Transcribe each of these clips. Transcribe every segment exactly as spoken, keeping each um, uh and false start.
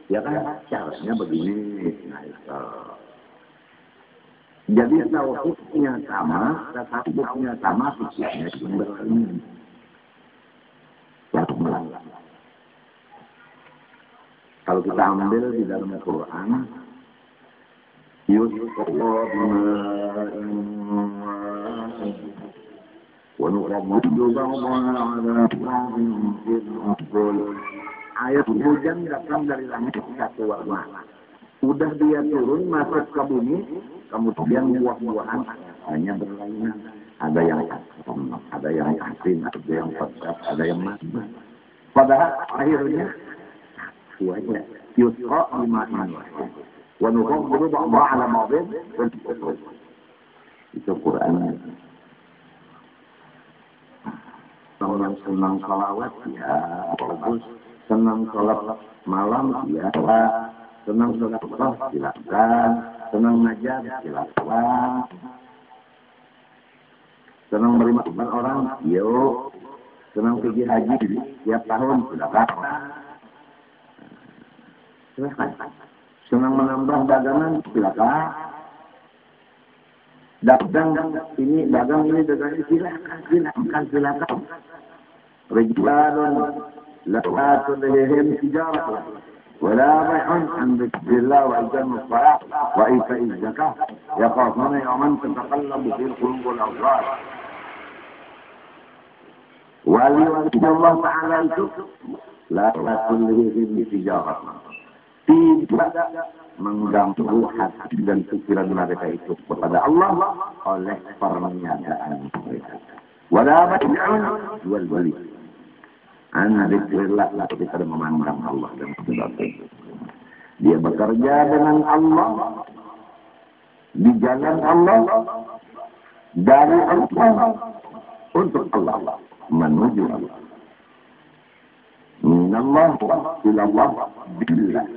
Ya kan? Seharusnya begini. Nah, itu. Jadi tauhidnya sama, tasawufnya sama, fikihnya berbeda. Kalau kita ambil di dalam Al-Quran, yusqa bima'in wa nuqabbidu ba'daha 'ala ba'din fil uqul. Ayat hujan datang dari langit satu warna. Udah dia turun masuk ke bumi, kemudian buah-buahan hanya berlainan. Ada yang asam, ada yang asin, ada yang pedas, ada yang manis. Padahal akhirnya sesuainya yusqa bima'in wa nuqabbidu ba'daha 'ala ba'din fil uqul. Itu Quran. Senang-senang salawat ya bagus. Senang sholat malam, ya. Senang sholat malam, silakan. Senang ngajar, silakan. Senang menerima orang, yuk. Senang pergi haji tiap tahun, silakan. Silakan. Senang menambah dagangan, silakan. Dagang ini, dagang ini, dagang ini, silakan, silakan, silakan. Rijalun لا تلههم تجارة ولا بيع عن ذكر الله وإقام الصلاة وإيتاء الزكاة يخافون يوما تتقلب فيه القلوب والأبصار. Wali Allah Ta'ala itu la tulhihim tijarah, tidak mengganggu hati dan pikiran mereka itu kepada Allah oleh perniagaan mereka. Wala bai'un jual beli. An dzikrillah, kita memandang Allah dan sebagainya. Dia bekerja dengan Allah, di jalan Allah, dari Allah, untuk Allah, menuju Allah. Minallah ilallah billah.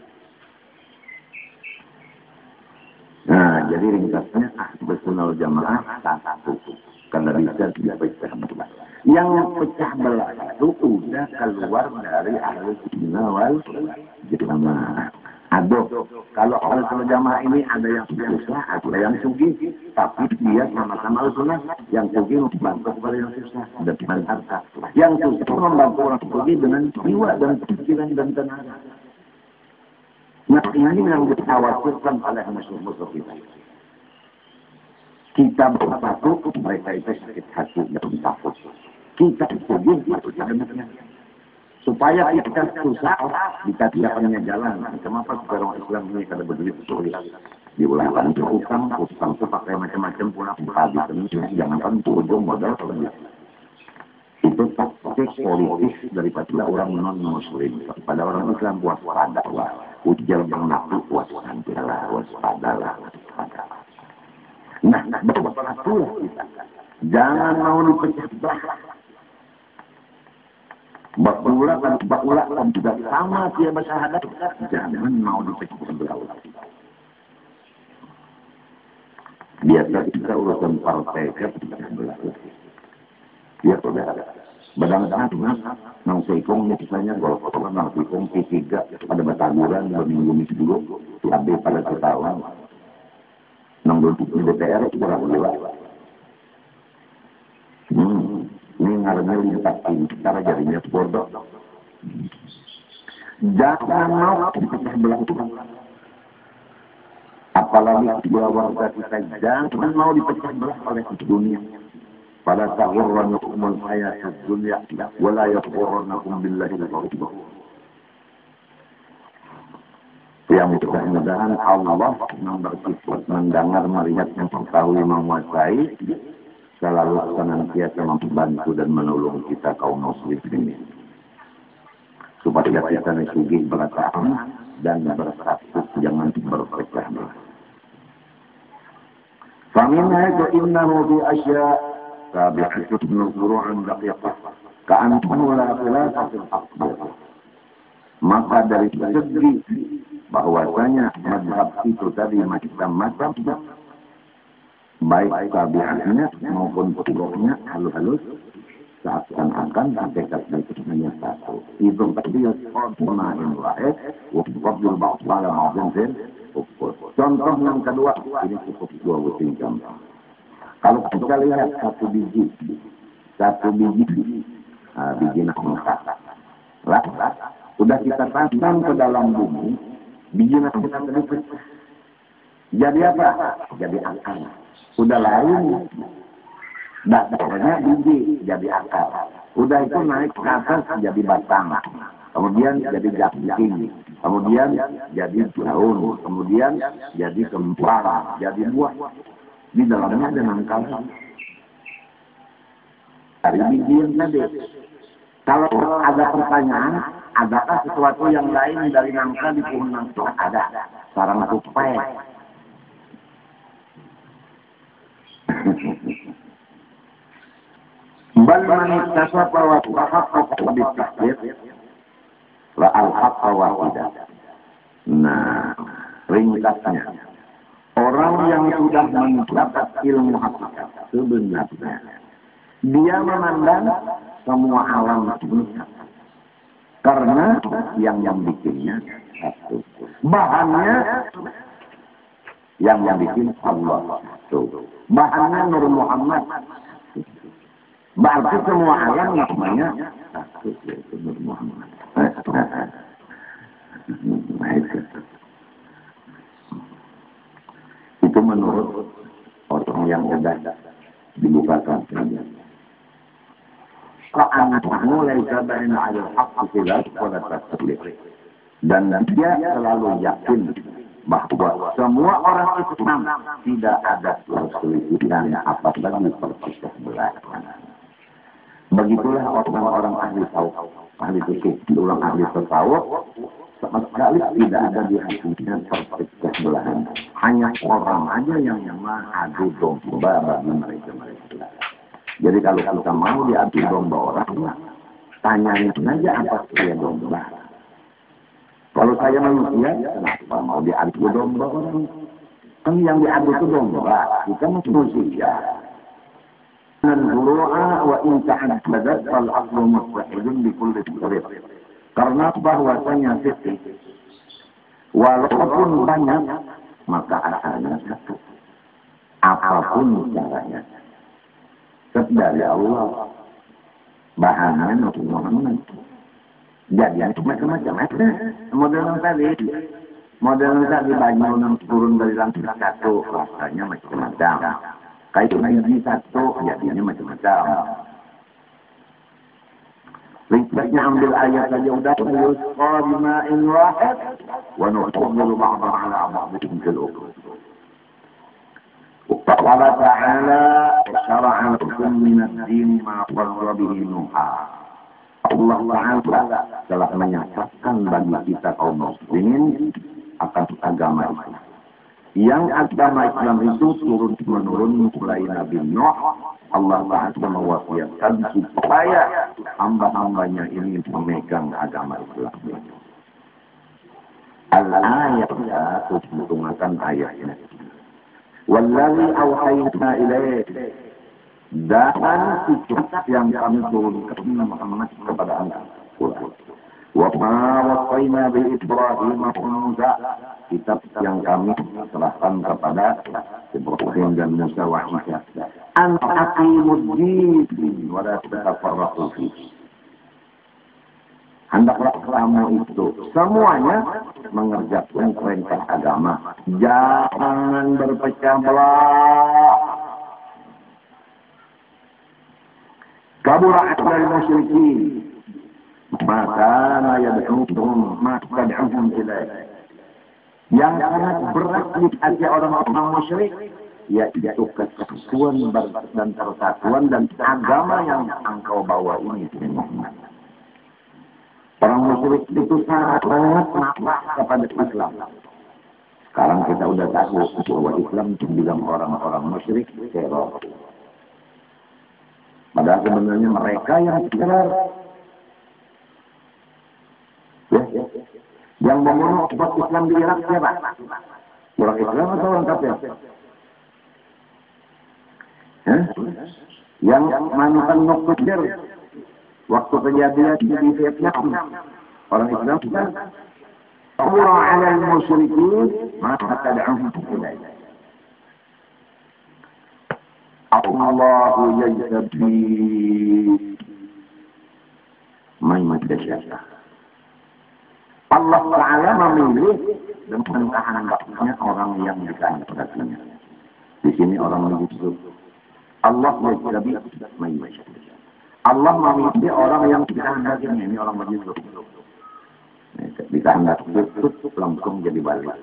Nah, jadi ringkasnya Ahlus Sunnah wal Jamaah satu. Karena bisa tidak pecah belah. Yang pecah belah itu udah keluar dari Ahlus Sunnah wal Jamaah. Aduh, kalau Ahlus Sunnah Jamaah ini ada yang susah, ada yang sugih, tapi dia sama-sama Ahlus Sunnah. Yang sugih membantu kepada yang susah dan harta. Yang susah membantu orang sugih dengan jiwa dan pikiran dan tenaga. Nah, ini yang dikhawatirkan oleh musuh-musuh kita. Kita bersatu, mereka itu sakit hati dan takut. Kita sugih, maksudnya supaya kita susah, kita tidak punya jalan. Kenapa sekarang Islam ini kada begitu sulit? Diulangkan ke utang, utang itu pakai macam-macam pula. Jangan kan ujung modal kalau itu taktik politis daripada orang non-muslim. Pada orang Islam waspadalah. Ujar yang nabi waspadalah, waspadalah, waspadalah. Nah, nah, betul-betul kita. Jangan mau dipecah belah. Bakulah kan, bakulah kan tidak sama dia bersyahadat. Jangan mau dipecah belah. Biasa kita urusan partai ke pecah belah. Ya, saudara. Badang-badang, nang seikong misalnya, golf-golf, nang seikong P tiga, ada bataguran, berminggu-minggu dulu, lebih pada ketahuan. Nang duduk di D P R, kurang lewat. Hmm, ini ngaruhnya lintasin, cara jadinya bodoh. Jangan mau dipecah belah itu. Apalagi dua warga kita, jangan mau dipecah belah oleh dunia. Pada tahurranakumul hayatid dunya wala yaghurrannakum billahi al-ghurur. Yang mudah-mudahan Allah yang bersifat mendengar, melihat, mengetahui, menguasai, selalu senantiasa membantu dan menolong kita kaum muslim ini. Supaya kita sugih bertahan dan bersatu, jangan berpecah belah. Faminha innahu bi asya' tabi'atun nuzuru'an daqiqah ka'annahu la khilafah fil aqdar. Maka dari segi bahwasanya mazhab itu tadi macam-macam, baik tabi'atnya maupun pokoknya halus-halus, seakan-akan hakikatnya itu hanya satu. Itu tadi qaduna in wahid wa qabdul ba'dala ma'zin ukur. Contoh yang kedua, ini cukup dua butir gampang. Kalau kita lihat satu biji, satu biji, nah, biji nangka, lah, udah kita tanam ke dalam bumi, biji nangka itu jadi apa? Jadi akar. Udah lain, dasarnya biji jadi akar. Udah itu naik ke atas jadi batang. Kemudian jadi jati, kemudian jadi daun, kemudian jadi kembang, jadi buah. Di dalamnya ada nangka. Dari biji yang tadi. Kalau ada pertanyaan, adakah sesuatu yang lain dari nangka di pohon nangka? Ada. Sarang tupai. Bal man iktasafa wa tahaqqaqa bitahqiq la al-haqqa wahidah. Nah, ringkasnya, orang yang sudah mendapat ilmu hakikat sebenarnya, dia memandang semua alam sebenarnya. Karena yang yang bikinnya satu. Bahannya yang yang bikin Allah satu. Bahannya Nur Muhammad. Berarti semua alam namanya satu, yaitu Nur Muhammad. Itu menurut orang yang sudah dibukakan. Ka'annahu laisa baina 'alal haqqi khilaf wa la tasdiq. Dan dia selalu yakin bahwa semua orang Islam tidak ada perselisihan apalagi perselisihan belakangan. Begitulah orang-orang ahli tasawuf, ahli fikih, orang ahli tasawuf sama sekali tidak ada di hatinya perselisihan belakangan. Hanya orang aja yang mengadu domba bagi mereka-mereka. Jadi kalau kita mau diadu domba orang, tanyain saja apa dia domba. Kalau saya manusia, kenapa mau diadu domba orang? Kan yang diadu itu domba, kita manusia. Wa in ta'addadat fal aqlu mustahilun bi kulli tariq. Karena bahwasanya sisi walaupun banyak maka asalnya satu. Apapun caranya. Dari Allah. Bahannya Nabi Muhammad. Jadi yang macam-macam ada. Model yang tadi, model yang tadi banyak yang turun dari langit satu, rasanya macam-macam. Kayak biji satu, jadinya macam-macam. Ringkasnya ambil ayat saja udah. Yusqa bima'in wahid, wa nuqabbilu ba'dahu ala ba'dihim fil ukhra. وقال تعالى شرع لكم من الدين ما فرض به نوحا. Allah Ta'ala telah menyatakan bagi kita kaum muslimin akan agama Islam. Yang agama Islam itu turun menurun mulai Nabi Nuh. Allah Ta'ala mewasiatkan supaya hamba-hambanya ini memegang agama Islam. Al-ayat ya, menggunakan ayatnya. Wallahi awhayna ilaih. Dan kitab yang kami turunkan Muhammad kepada anda. Wa ma wasayna bi Ibrahim Musa. Kitab yang kami serahkan kepada Ibrahim dan Musa wa Isa. An aqimud din wa la tatafarraqu fihi. Hendaklah kamu itu semuanya mengerjakan perintah agama. Jangan berpecah belah. Kabura akbar musyrikin. Maka yad'uhum ma tad'uhum ilaih. Yang sangat berat di hati orang-orang musyrik yaitu kesatuan dan persatuan dan agama yang engkau bawa ini. Orang musyrik itu sangat nafas kepada Islam. Sekarang kita udah tahu bahwa Islam itu bilang orang-orang musyrik teror. Padahal sebenarnya mereka yang teror. Ya, ya. Yang membunuh umat Islam di Irak siapa? Orang Islam atau orang kafir? Hah? Yang mantan nuklir Waktu kejadian di Vietnam, orang Islam kan Ta'ura 'alal musyrikin maka tad'uhum ilaih. Allahu yajtabi man yasha. Allah Ta'ala memilih dengan kehendaknya orang yang dikehendakinya. Di sini orang menyebut Allah yajtabi man yasha. Allah memilih orang yang dikehendakinya. Ini orang menyebut. Dikehendaki itu langsung jadi balik.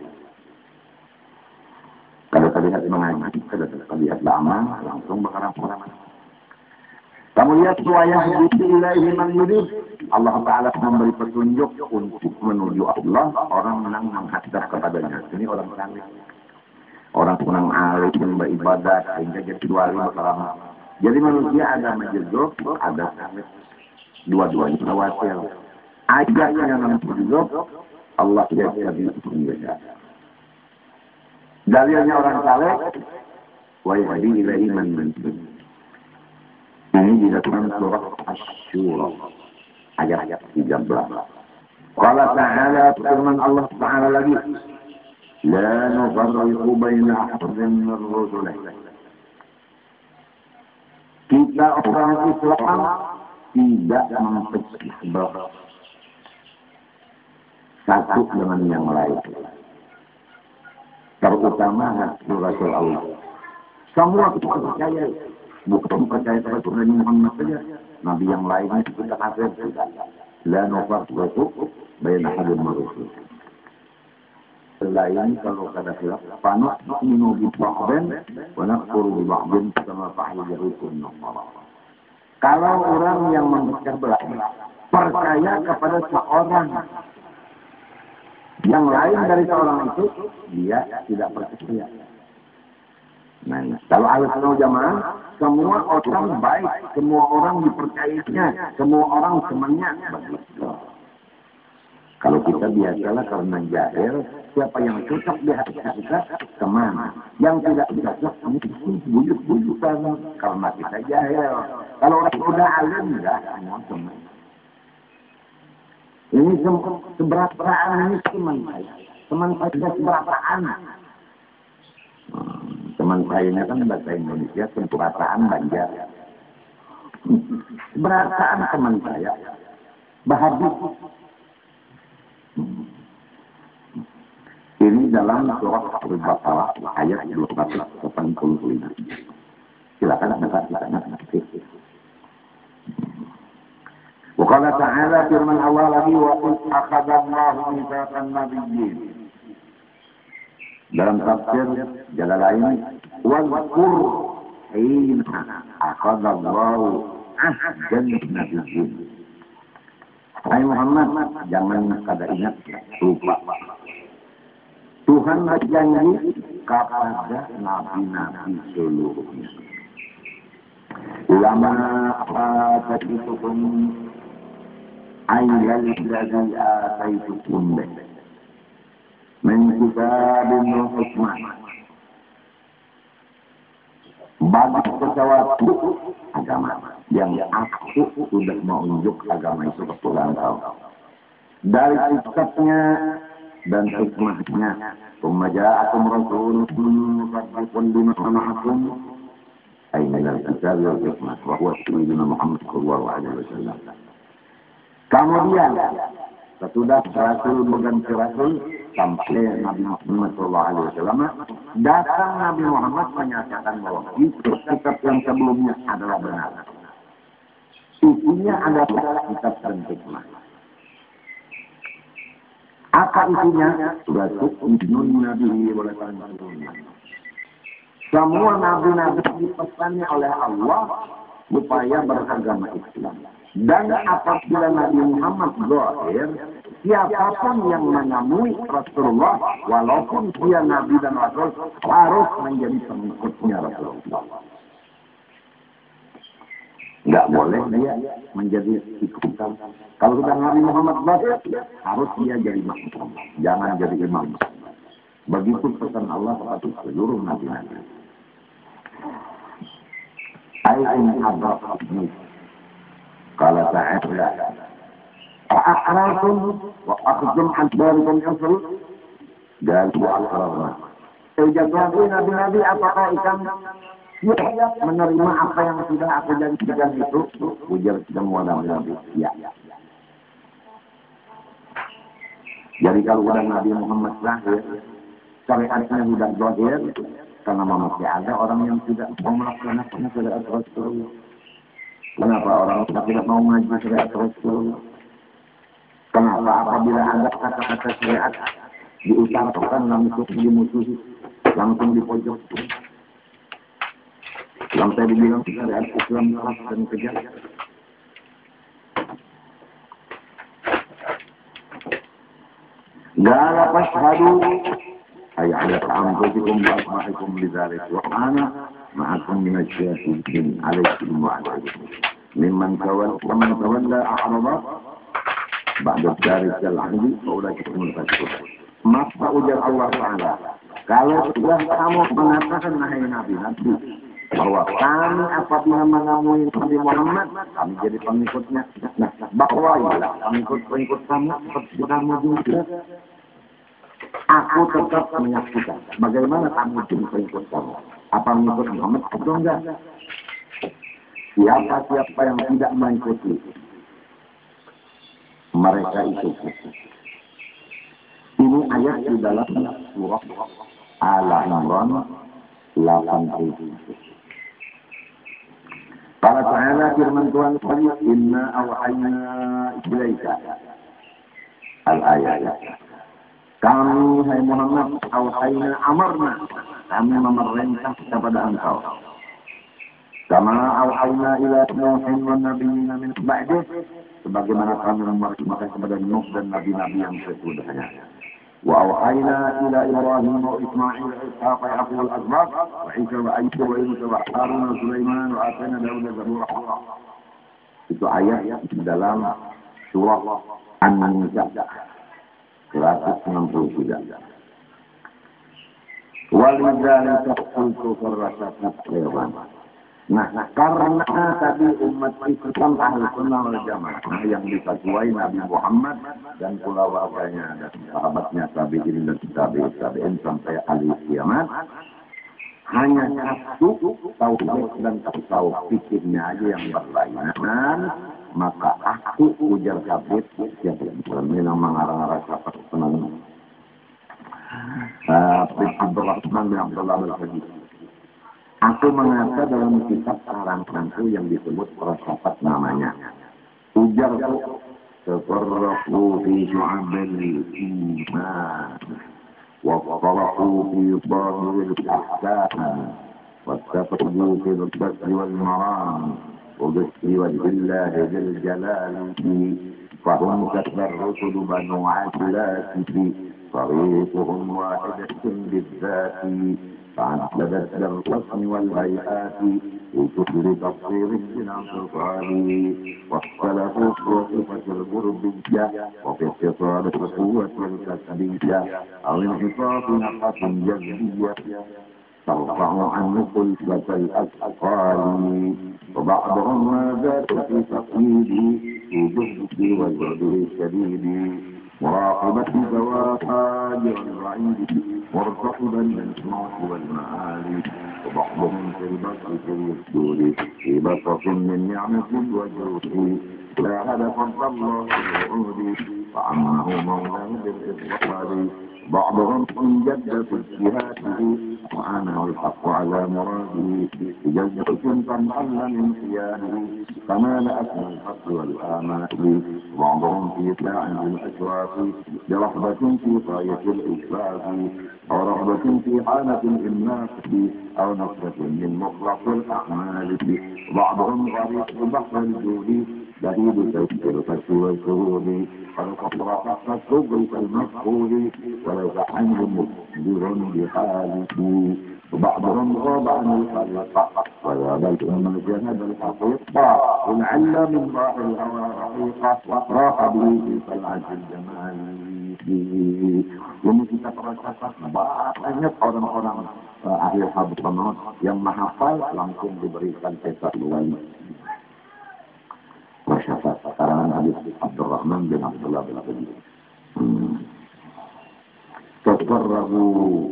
Kalau terlihat mengaji, kalau terlihat lama, langsung berkarang-karang. Kamu lihat suayah ilaihi man yurid. Allah Ta'ala memberi petunjuk untuk menuju Allah. Orang menang menghadap kepadanya. Ini orang saleh. Orang menang alim yang beribadah sehingga jadi wali berkarang. Jadi manusia ada majuzuk, ada saleh. Dua-duanya tawasil. Ayat yang majuzuk, Allah jadi penjaga. Dalilnya orang saleh, wa yahdi ilaihi man yurid. Ini di dalam surah Asy-Syura ayat tiga belas. Qala ta'ala, firman Allah Ta'ala lagi, la nufarriqu baina ahadin min rusulih. Kita orang Islam tidak memecah belah satu dengan yang lain. Terutama Rasul Allah. Semua kita percaya. Bukan percaya kepada Nabi Muhammad saja. Nabi yang lainnya kita kafir tidak. La nufarriqu baina ahadin min rusulih. Lain kalau kata khilaf, panuk nu'minu bi ba'din wa nakfuru bi ba'din kama fa'ala yahuudun nasara. Kalau orang yang memecah belah percaya kepada seorang yang lain dari seorang itu, dia tidak percaya. Nah, kalau Ahlussunnah Jamaah, semua orang baik, semua orang dipercayainya, semua orang temannya. Begitu. Kalau kita biasalah karena jahil, siapa yang cocok di hati kita, teman. Yang tidak cocok, ini bujuk-bujukan karena kita jahil. Kalau orang sudah alim, enggak, semua teman. Ini seberapaan ini teman saya. Teman saya seberapaan. Teman saya ini kan bahasa Indonesia, seberapaan Banjar. Seberapaan teman saya. Bahagia. Ini dalam surah Al-Baqarah ayat dua ratus delapan puluh lima. Silakan baca nanti. Wa qala ta'ala, firman Allah lagi, wa akhadha Allahu mitsaqan nabiyyin. Dalam tafsir Jalalain, wal qur hina akhadha Allahu ahdan nabiyyin. Hai Muhammad, jangan kada ingat, lupa. Tuhan berjanji kepada nabi-nabi seluruhnya. Lama apa itu pun ayat dari ayat itu pun menkubabin hikmah. Bagi sesuatu agama yang aku sudah menunjuk agama itu kepulang tahu. Dari kitabnya dan hikmahnya. Pemajaakum rasulun musaddiqun bima ma'akum. Aina al-kitab wal hikmah wa huwa sayyidina Muhammad sallallahu alaihi wasallam. Kemudian sesudah Rasul berganti Rasul sampai Nabi Muhammad sallallahu alaihi wasallam, datang Nabi Muhammad menyatakan bahwa itu kitab yang sebelumnya adalah benar. Isinya adalah kitab dan hikmah. Apa isinya? Rasul Ibnun Nabi oleh Tuhan. Semua nabi-nabi dipesannya oleh Allah supaya beragama Islam. Dan apabila Nabi Muhammad zahir, siapapun yang menemui Rasulullah, walaupun dia Nabi dan Rasul, harus menjadi pengikutnya Rasulullah. Nggak boleh dia menjadi ikutan. Kalau sudah Nabi Muhammad zahir, harus dia jadi makmum. Jangan jadi imam. Begitu pesan Allah kepada seluruh nabi-nabi. Ayat abad Qala ta'ala a'aqrartum wa akhadtum an darikum yusri dan wa'aqrarna. Sejatuhnya nabi-nabi apakah ikan siap menerima apa yang sudah aku janjikan itu? Ujar semua nabi-nabi. Ya. Jadi kalau udah Nabi Muhammad lahir, syariatnya sudah zahir, karena masih ada orang yang tidak mau melaksanakan syariat Rasulullah. Kenapa orang tidak mau ngaji syariat Rasulullah? Kenapa apabila ada kata-kata syariat diucapkan langsung dimusuhi, langsung dipojok? Yang saya dibilang syariat Islam keras dan kejam. Gala fashhadu ay ala anfusikum wa asma'ikum lidzalik wa ana ma'akum min asy-syahidin 'alaikum wa 'alaikum mimman tawalla man tawalla a'rada ba'da dzalik al-'ahdi fa ulaika humul fasiqun. Maka ujar Allah Ta'ala, kalau sudah kamu mengatakan wahai Nabi Nabi bahwa kami apabila menemui Nabi Muhammad kami jadi pengikutnya, nah bahwa ya kami ikut pengikut kamu seperti kamu juga. Aku tetap menyaksikan bagaimana kamu jadi pengikut kamu. Apa mengikut Muhammad atau enggak? Siapa-siapa yang tidak mengikuti mereka itu. Ini ayat di dalam surah Al-Imran delapan puluh tujuh. Qala ta'ala firman Tuhan tadi, inna awhayna ilaika al-ayat. Kami, hai Muhammad, awhayna amarna, kami memerintah kepada engkau. Kama awhayna ila Nuhin wa nabiyina min ba'dih, sebagaimana kami memerintahkan kepada Nuh dan nabi-nabi yang sesudahnya. Wa awhayna ila Ibrahim wa Ismail wa Ishaq wa Yaqub al-asbaq wa Isa wa Ayyub wa Yunus wa Harun wa Sulaiman wa atayna Daud zabura. Itu ayat di dalam surah An-Nisa seratus enam puluh tiga. Walidzalika qultu farrasatna khairan. Nah, karena tadi umat Islam ahli sunnah wal jamaah yang difatuai Nabi Muhammad dan keluarganya dan sahabatnya tabi'in dan tabi'in tabi'in sampai ahli kiamat, hanya satu tauhid dan tasawuf fikirnya aja yang berlainan, maka aku ujar kabit siapa yang mengarang-arang sahabat penang. Abdurrahman bin Abdullah al-Fadih. Aku mengata dalam kitab karanganku yang disebut Prasafat namanya. Ujarku tafarraqu fi syu'abil iman wa faraqu fi dhahiril ahkam wattafaqu fi al-basri wal maram wa bi wajhillahi jal jalalihi fahum katarrusul banu asilatihi fariquhum wahidatun bidzati فعددت الرسم والهيئات وكفر تفسير الانتصار واختلفوا في صفة الغربية وفي اختصار القوة الكسبية أو انحطاط نفس جذبية ترفع عنه خلفة الأثقال وبعضهم ما زاد في تقييده في جهده وجهده الشديد مراقبة زواحاجر البعيد مرتقبا للصناع والمعالي وبعضهم في البصر في السور في بصر من نعمة وجود لا هدف الله الوعود فعمه مولاه بالإصرار بعضهم انجد في اجتهاده وأنا الحق على مراده بجزء تنحل من خيانه فمال أثنى الحق والآمال بعضهم في ساعة الأشواق برغبة في غاية الإشفاق أو رغبة في حالة الإملاك أو نصرة من مطلق الأعمال بعضهم غريق بحر الجود لهيب تيسير الفتح والشهود فالقصر تحت الصبر كالمفقود وليس عنه مخبر بحاله وبعضهم غاب عن الخلق وذاب الأمة جهد الحقيقة ولعل من راح الهوى رحيقة راح به في طلعة الجمال. Ini kita perhatikan banyak orang-orang uh, ahli hadis yang menghafal langsung diberikan cetak wali. Masya hadis Abdurrahman bin Abdullah bin Abi. Hmm. Tafarrahu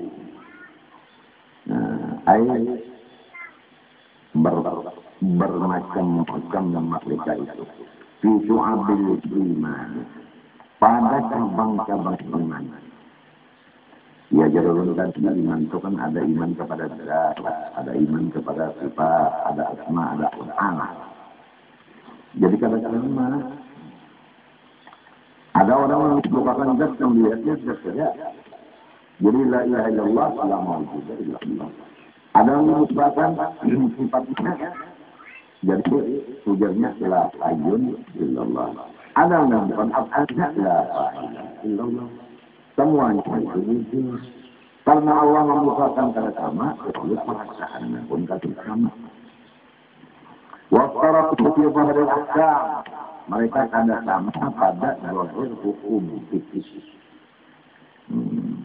ayat ber, bermacam-macam mereka itu. Fi su'abil iman. Pada cabang-cabang iman. Ya jalurun dan iman itu kan ada iman kepada zat, ada iman kepada sifat, ada asma, ada Quran. Jadi kadang-kadang mana? Ada orang yang melupakan zat yang dilihatnya zat saja. Jadi la ilaha illallah la mawjuda illallah. Ada yang melupakan sifatnya. Jadi tujuannya la hayyun illallah. Ada yang bukan af'alnya la ilaha illallah. Semuanya itu wujud. Karena Allah memukakan kata sama, itu perasaannya pun kata sama. Wastaratu fi dhahril ahkam. Mereka kada sama pada zahir hukum fikih. Hmm.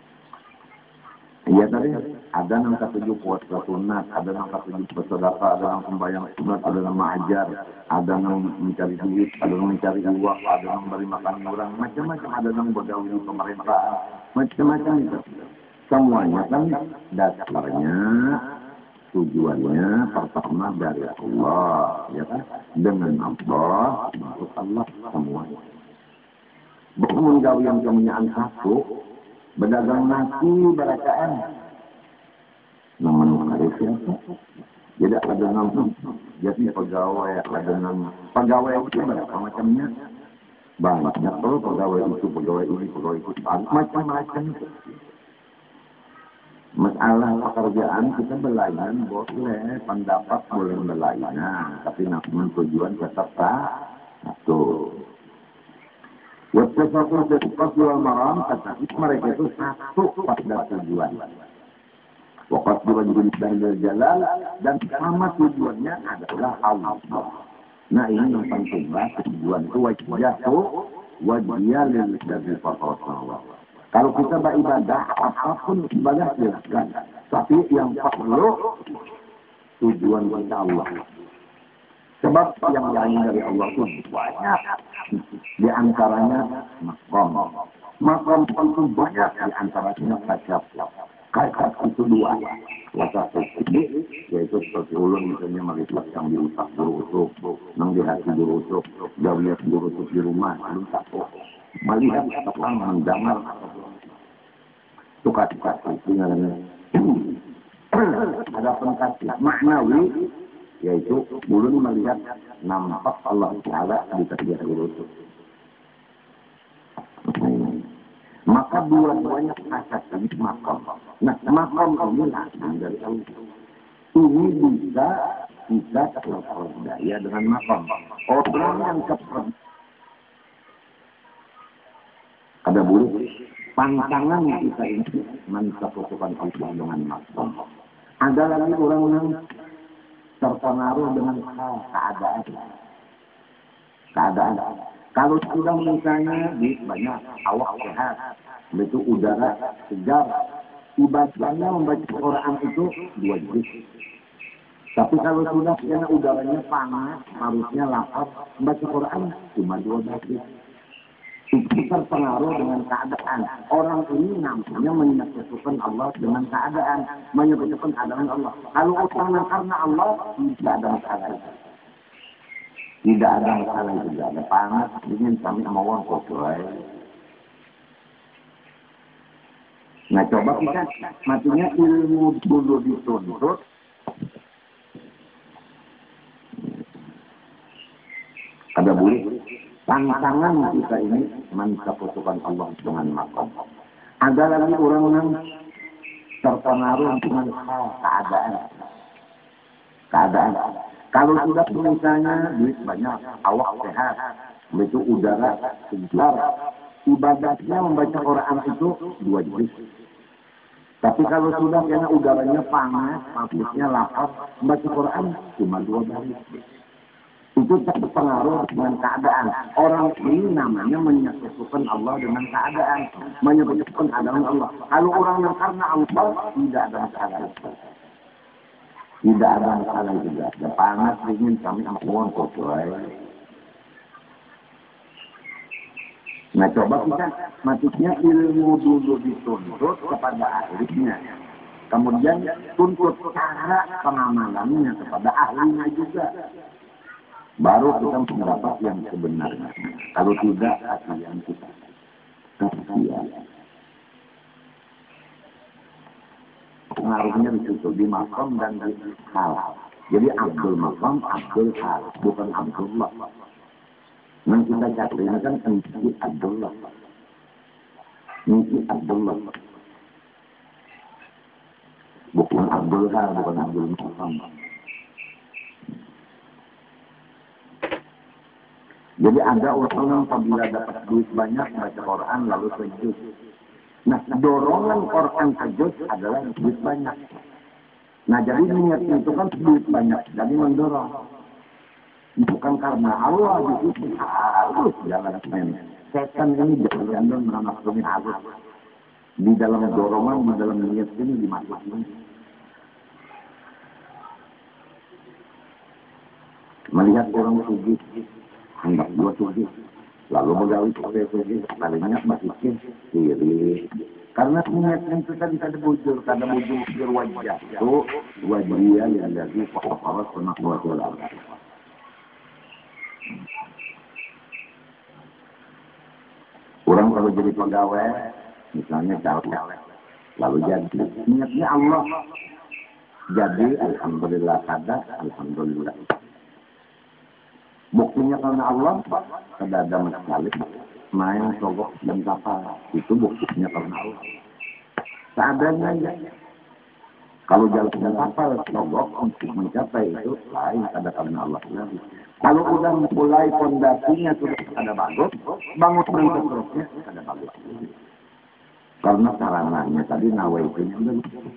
Iya tadi ada yang ketujuh puasa sunat, ada yang ketujuh bersedekah, ada yang sembahyang sunat, ada yang mengajar, ada yang mencari duit, ada yang mencari uang, ada yang memberi makan orang, macam-macam, ada yang bergaul di pemerintahan, macam-macam itu. Semuanya kan dasarnya, tujuannya pertama dari Allah, ya kan? Dengan Allah, untuk Allah semuanya. Bukan gaul yang kemunyaan satu. Berdagang nasi berakaan namun ada siapa jadi ada nama jadi pegawai ada nama pegawai itu berapa macamnya banyak kalau pegawai itu pegawai ini pegawai itu macam-macam itu masalah pekerjaan kita belayan boleh pendapat boleh belayan tapi namun tujuan tetap satu. Wattafaqu fil qasd wal maram, tetapi mereka itu satu pada tujuan. Wa qasd wajhul jalal dan sama tujuannya adalah Allah. Nah ini yang penting lah tujuan itu wajhatu wajhiyal ladzi fatara. Kalau kita beribadah apapun ibadah silakan, tapi yang perlu tujuan kita Allah. Sebab yang lain dari Allah itu banyak. Di antaranya makom. Makom itu banyak. Di antaranya kacap. Kacap itu dua. Kacap itu yaitu seperti ulun misalnya melihat yang diutak berusuk. Yang di hati berusuk. Dia lihat berusuk di rumah. Belum takut. Melihat orang mendengar. Itu kacap itu. Ada pengkasih maknawi. Yaitu ulun melihat nampak Allah Taala di setiap berusuk. Maka dua-duanya asas ini makom. Nah, makom ini datang dari Allah. Ini bisa bisa terperdaya dengan makom. Orang yang terperdaya ada boleh pantangan kita ini mencakupan Allah dengan makom. Ada lagi orang yang terpengaruh dengan hal keadaan. Keadaan. Kalau sudah misalnya di banyak awak sehat, itu udara segar, ibadahnya membaca Quran itu dua juz. Tapi kalau sudah karena udaranya panas, harusnya lapar, membaca Quran cuma dua juz. Itu terpengaruh dengan keadaan. Orang ini namanya menyebutkan Allah dengan keadaan. Menyebutkan keadaan Allah. Kalau orang karena Allah, tidak ada masalah itu. Tidak ada masalah itu. Tidak ada panas, ingin kami mau kotor. Nah coba kita, matinya ilmu dulu dituntut. Ada boleh. Tantangan kita ini mencakupan Allah dengan makom. Ada lagi orang yang terpengaruh dengan hal keadaan. Keadaan. Kalau sudah misalnya duit banyak, awak sehat, itu udara segar, ibadahnya membaca Quran itu dua juz. Tapi kalau sudah karena udaranya panas, maksudnya lapar, membaca Quran cuma dua baris. Itu terpengaruh dengan keadaan. Orang ini namanya menyebutkan Allah dengan keadaan. Menyebutkan keadaan Allah. Kalau orang yang karena Allah, tidak ada masalah. Tidak ada masalah juga. Ada panas, dingin, kami ampun, kotor. Nah coba kita maksudnya ilmu dulu dituntut kepada ahlinya. Kemudian tuntut cara pengamalannya kepada ahlinya juga. Baru kita mendapat yang sebenarnya. Kalau tidak, kasihan kita. Kasihan. Pengaruhnya di situ, di makom dan di hal. Jadi Abdul Makom, Abdul Hal, bukan Abdullah. Nah kita cari ini kan Niki Abdullah. Niki Abdullah. Bukan Abdul Hal, bukan Abdul Makom. Jadi ada orang yang apabila dapat duit banyak baca Quran lalu sujud. Nah dorongan Quran sujud adalah duit banyak. Nah jadi niatnya itu kan duit banyak, jadi mendorong. Bukan karena Allah itu harus jalan men. Setan ini jangan menamaksudnya harus. Di dalam dorongan, di dalam niat ini dimasukin. Melihat orang sujud, hendak dua sujud, lalu begawi pakai sujud, kalinya masukin kiri. Karena niatnya itu tadi ada bujur, ada bujur bujur wajah itu wajah yang jadi pokok-pokok pernah buat dolar. Orang kalau jadi pegawai, misalnya caleg, lalu jadi niatnya Allah, jadi alhamdulillah kada, alhamdulillah. Buktinya karena Allah, kada ada sekali main sogok dan kapal, itu buktinya karena Allah. Seadanya ya. Kalau jalan dan kapal sogok untuk mencapai itu lain kada karena Allah lagi. Kalau udah mulai fondasinya sudah ada bagus, bangun dengan terusnya ada bagus. Karena sarananya tadi nawaitunya udah.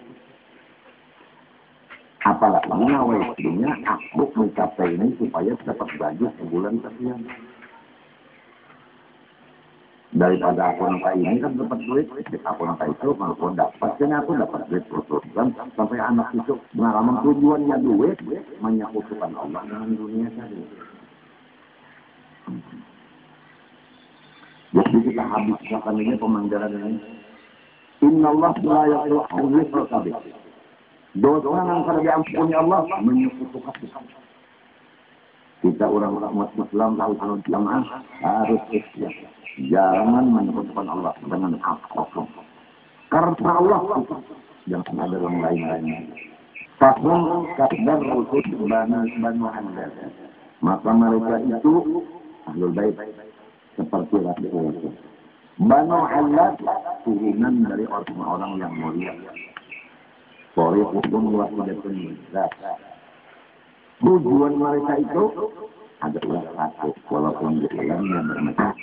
Apalagi nawaitunya aku mencapai ini supaya dapat gaji sebulan sekian. Daripada aku nampak ini kan dapat duit, aku nampak itu, aku dapat, jadi aku dapat duit terus-terusan sampai anak itu pengalaman tujuannya duit, menyekutukan Allah dengan dunia tadi. Jadi kita habiskan ini pemanggilan ini. Inna Allah la yaghfiru an yushraka bih. Dosa yang kalau diampuni Allah menyekutukan kita. Kita orang-orang umat Islam tahu jamaah harus ikhlas. Jangan menyebutkan Allah dengan apapun. Karena Allah jangan ada yang lain-lainnya. Fakun kadar rusul banu banu anda. Maka mereka itu ahlul bait seperti Rasulullah. Banu Allah turunan dari orang-orang yang mulia. Sore hukum wahidatun zat. Tujuan mereka itu adalah satu, walaupun jalannya bermacam.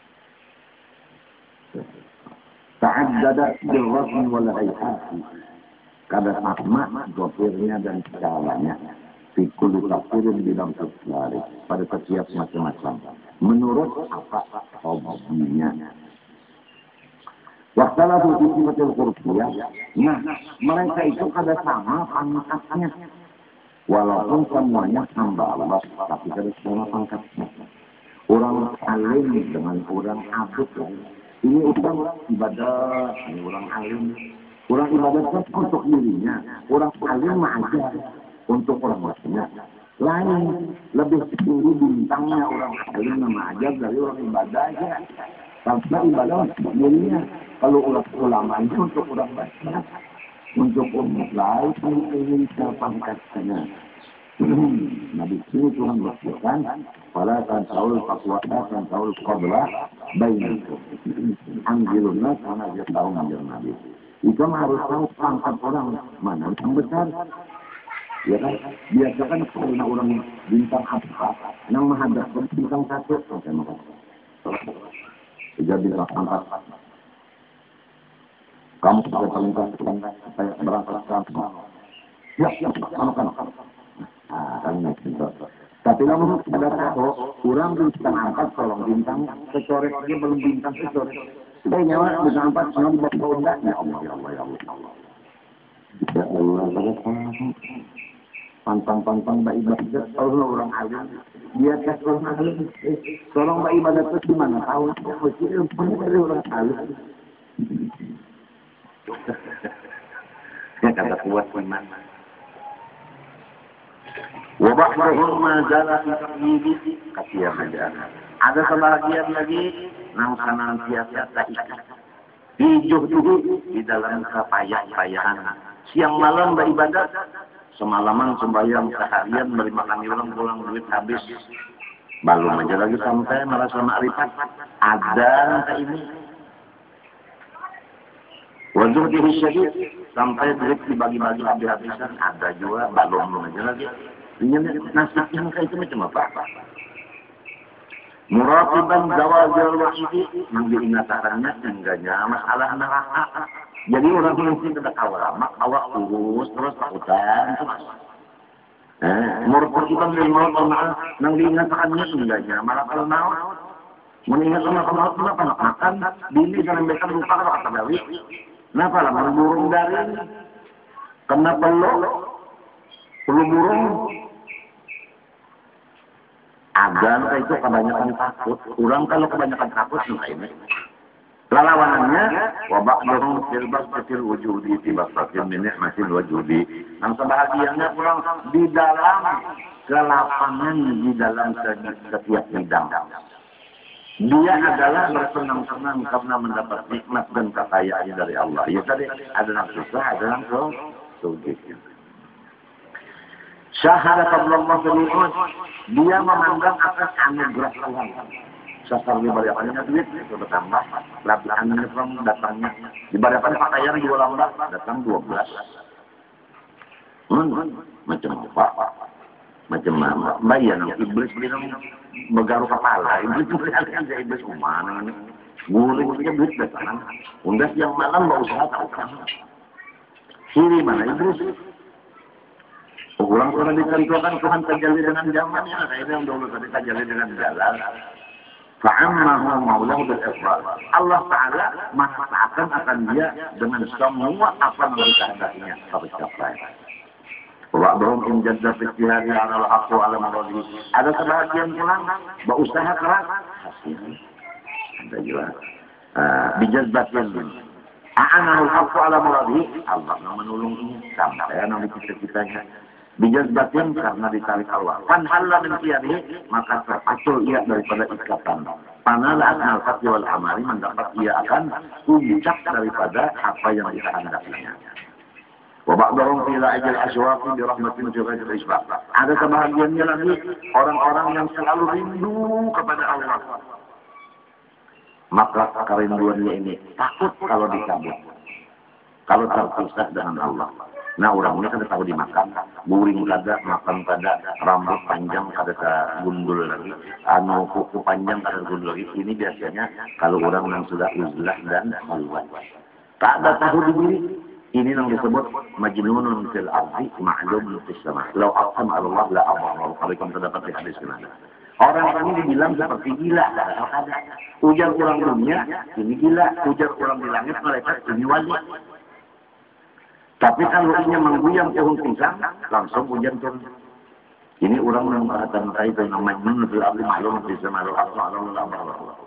Ta'addadat bil-razmi wal hayati. Kada asma, gofirnya dan segalanya. Fikul tafsirin bilang terselari. Pada setiap macam-macam. Menurut apa hobinya. Waktalah itu sifatil kursiya. Nah, mereka itu kada sama pangkatnya. Walaupun semuanya hamba Allah, tapi kada sama pangkatnya. Orang alim dengan orang abid ini orang ibadah, ini orang alim. Orang ibadah kan untuk dirinya. Orang alim aja untuk orang lainnya. Lain, lebih tinggi bintangnya orang alim nama aja dari orang ibadah aja. Karena ibadah untuk dirinya. Kalau ulama itu untuk orang banyak. Untuk umat lain, ini pangkatnya. Nah di sini Tuhan berfirman, "Fala tansaul fatwa dan taul qabla bainakum." Anjilunna karena dia tahu menjadi nabi. Itu harus tahu pangkat orang mana yang besar. Ya kan? Biasa kan kalau orang bintang apa, yang menghadap bintang satu, oke maka. Jadi bintang empat. Kamu sudah paling pas saya berangkat kantor. Ya, ya, kamu kan. Ah, kan itu. Tapi namun ada tahu, kurang bintang empat kalau bintang secoret dia belum bintang secoret. Saya nyawa bintang empat cuma di bawah enggak. Ya Allah, ya Allah, ya Allah. Ya Allah, pantang-pantang mbak ibadah, Allah orang alim, dia tes orang alim, tolong mbak ibadah itu gimana tahu? Ilmunya dari orang alim. Ya kata kuat iman. Wabahum majalah ini kasihan aja. Ada sebagian lagi nang senantiasa tak ikat. Hidup dulu di dalam kepayah-payahan. Siang malam beribadah, semalaman sembahyang seharian beri makan orang pulang duit habis. Belum aja lagi sampai merasa makrifat. Ada kayak ini. Wajib dihisyadid sampai duit dibagi-bagi habis-habisan. Ada juga belum aja lagi. Ini nasib yang kayak itu macam apa? Muraqiban zawajil wahidi yang diingatkannya tinggalnya masalah neraka. Jadi orang mesti kena kawal, mak awak urus terus takutan terus. Eh, muraqiban lil maut maaf yang diingatkannya tinggalnya malah kalau maut. Mengingat sama maut kenapa nak makan? Bini jangan mereka lupa kalau kata Dawi. Kenapa lah burung daring? Kena peluk, peluk burung. Ada itu kebanyakan takut. Orang kalau kebanyakan takut suka ini. Lawanannya wabak dorong filbas kecil wujudi tiba kecil minik masih wujudi. Yang sebahagiannya pulang di dalam kelapangan di dalam setiap bidang. Dia adalah bersenang-senang karena mendapat nikmat dan kekayaan dari Allah. Ya tadi ada yang susah, ada yang sulit. Syahadat Allah Subhanahu dia memandang atas anugerah Tuhan. Sasar di bariapannya duit itu bertambah. Labian ini datangnya di bariapan pakaian dua lambat datang dua belas. Hmm, macam apa? Macam apa? Bayan iblis bilang begaru kepala. Iblis bilang dia iblis umana ini. Guling dia duit datang. Undas yang malam mau usaha tahu kan? Sini mana iblis? Orang orang ditentukan Tuhan terjadi dengan zamannya, akhirnya yang dulu tadi terjadi dengan jalan. Fa'ammahu maulahu bil ifrad. Allah Ta'ala manfaatkan akan dia dengan semua apa yang dikehendakinya sampai capai. Wa'dhum in jadda fi ijtihadi 'ala al-haqqi 'ala maradihi. Ada sebagian pulang berusaha keras hasil. Ada juga bijazbatin. A'anahu al-haqqi 'ala maradihi. Allah menolongnya sampai nanti cita-citanya. Bijazbatin karena ditarik Allah. Fanhalla min qiyamihi maka teratur ia daripada ikatan. Panala akal fatih wal amali mendapat ia akan puncak daripada apa yang dikehendakinya. Wa ba'dahum ila ajal aswaqi bi rahmatin fi ghairi isbaq. Ada sebahagiannya lagi orang-orang yang selalu rindu kepada Allah. Maka kerinduannya ini takut kalau dicabut. Kalau terpisah dengan Allah. Nah orang ini kan tahu dimakan, guring kada, makan kada, rambut panjang kada gundul lagi, anu kuku panjang kada gundul lagi. Ini biasanya kalau orang yang sudah uzlah dan khalwat. Tak ada tahu diri. Ini yang disebut majnunun fil ardi ma'lum fis sama. Lau aqsam Allah la Allah. Kalau kamu terdapat di hadis mana? Orang ini dibilang seperti gila, padahal kada. Ujar orang dunia, ini gila. Ujar orang di langit malaikat ini wali. Tapi kalau hanya mengguyang pohon pisang, langsung hujan turun. Ini orang yang mengatakan itu namanya menurut abdi maklum bisa malu Allah Allah Allah.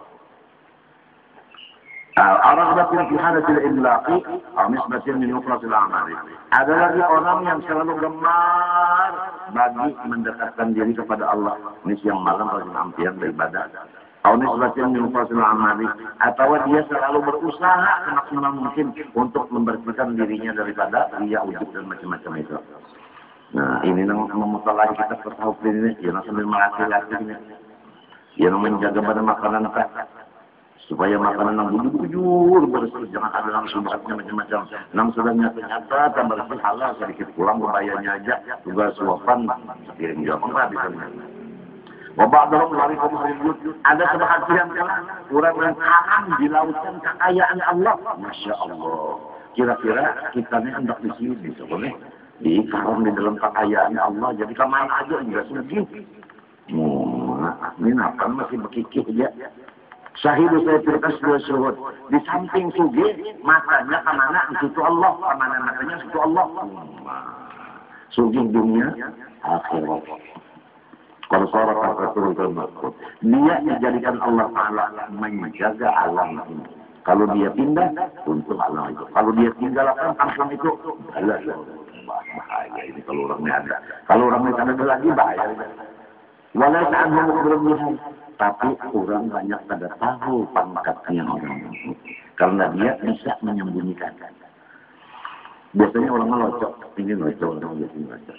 Orang yang fi hadatil imlaqi atau nisbatin min mufrasil a'mal. Ada lagi orang yang selalu gemar bagi mendekatkan diri kepada Allah. Ini siang malam rajin ampian beribadah. Atau nisbatin min mufrasil a'mal atau dia selalu berusaha semaksimal mungkin untuk membersihkan dirinya daripada riya, ujub dan macam-macam itu. Nah, ini yang memutalahi kita bertahap ini, yang sambil melatih-latih ini. Yang menjaga pada makanan kita. Supaya makanan yang bujur-bujur bersih, jangan ada yang subatnya macam-macam. Yang sudah nyata-nyata, tambah bersih halal, sedikit pulang bebayanya aja, juga suapan, sepiring juga enggak bisa. Wabadahum larikum hayyut. Ada sebahagian kalah orang yang haram di lautan kekayaan Allah. Masya Allah. Kira-kira kita ini hendak di sini, boleh diikaram di dalam kekayaan Allah. Jadi kemana aja enggak sedih. Hmm, ini apa masih berkikih dia. Syahidu saya firqas dua syuhud. Di samping sugi, matanya kemana? Itu Allah. Kemana matanya? Itu Allah. Hmm. Sugih dunia, akhirat. Kalau seorang Rasulullah Mahfud, dia dijadikan Allah Ta'ala menjaga alam ini. Kalau dia pindah, untuk alam itu. Kalau dia tinggalkan kampung itu, alah, bahaya ini kalau orangnya ada. Kalau orangnya ada lagi, bahaya. Walau ta'anhu berlebihan. Tapi orang banyak pada tahu pangkatnya orang. Karena dia bisa menyembunyikan. Biasanya orang melocok, ini melocok, orang biasanya melocok.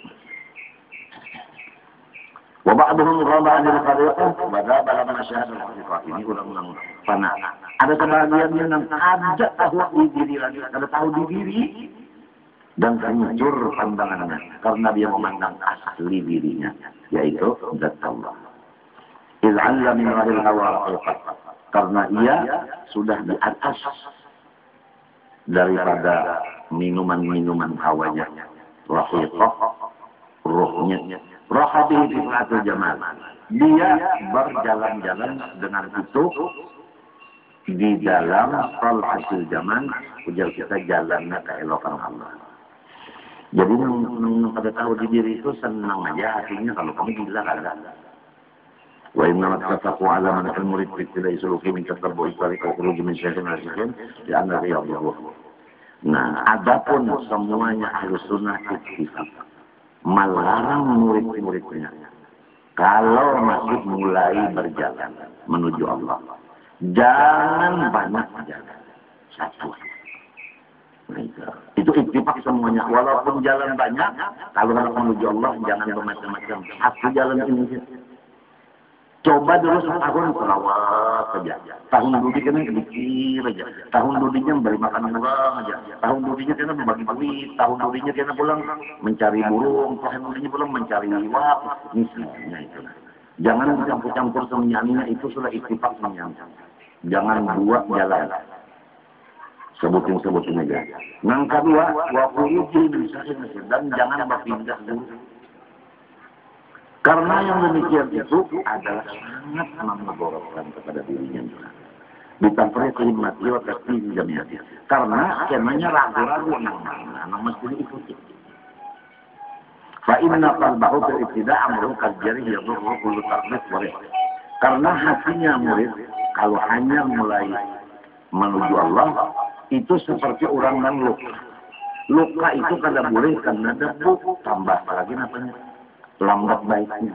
Waba'aduhum raba'anil qariqah, wadaba laman asyahad al-haqiqah. Ini ulang-ulang fana. Ada kebahagiaannya yang ada tahu di diri lagi, ada tahu di diri, dan hancur pandangannya. Karena dia memandang asli dirinya, yaitu zat Allah. Iz'alla min rahil hawa al-haqiqah. Karena ia sudah di atas daripada minuman-minuman hawanya. Rahiqah, ruhnya. Rohatihi fi'atul jamal. Dia berjalan-jalan dengan itu di dalam tol hasil zaman, ujar kita jalannya keelokan Allah. Jadi yang pada tahu di diri itu senang aja hatinya, kalau kamu gila kan. Wa inna mattafaqu ala man al-murid fi ibtida'i suluki min tatabbu'i tariq al-khuruj min syai'in al-syai'in di anna riyadullah. Nah, adapun semuanya Ahlus Sunnah ittifaq melarang murid-muridnya kalau masih mulai berjalan menuju Allah, jangan banyak jalan satu. Nah, itu itu ittifaq semuanya. Walaupun jalan banyak, kalau menuju Allah jangan bermacam-macam. Satu jalan ini. Coba dulu setahun selawat saja. Tahun dudinya kena sedikit aja. Tahun dudinya beri makan orang aja. Tahun dudinya kena berbagi duit. Tahun dudinya kena pulang mencari burung. Tahun dudinya pulang mencari liwat. Misalnya itu. Jangan campur-campur semuanya, itu sudah ittifaq semuanya. Jangan buat jalan. Sebutin-sebutin aja. Yang kedua, waktu uji dan jangan berpindah dulu. Karena yang demikian itu adalah sangat memudorotkan kepada dirinya. Ditafsir kalimat wa tasbih jami'ah. Karena kemanya ragu-ragu nang mana, nang mesti diikuti. Fa inna qalbahu fil ibtida' amruhu kajari yadurru kullu taqlid wa rizq. Karena hatinya murid kalau hanya mulai menuju Allah itu seperti orang yang luka. Luka itu kada boleh karena debu, tambah lagi namanya lambat baiknya.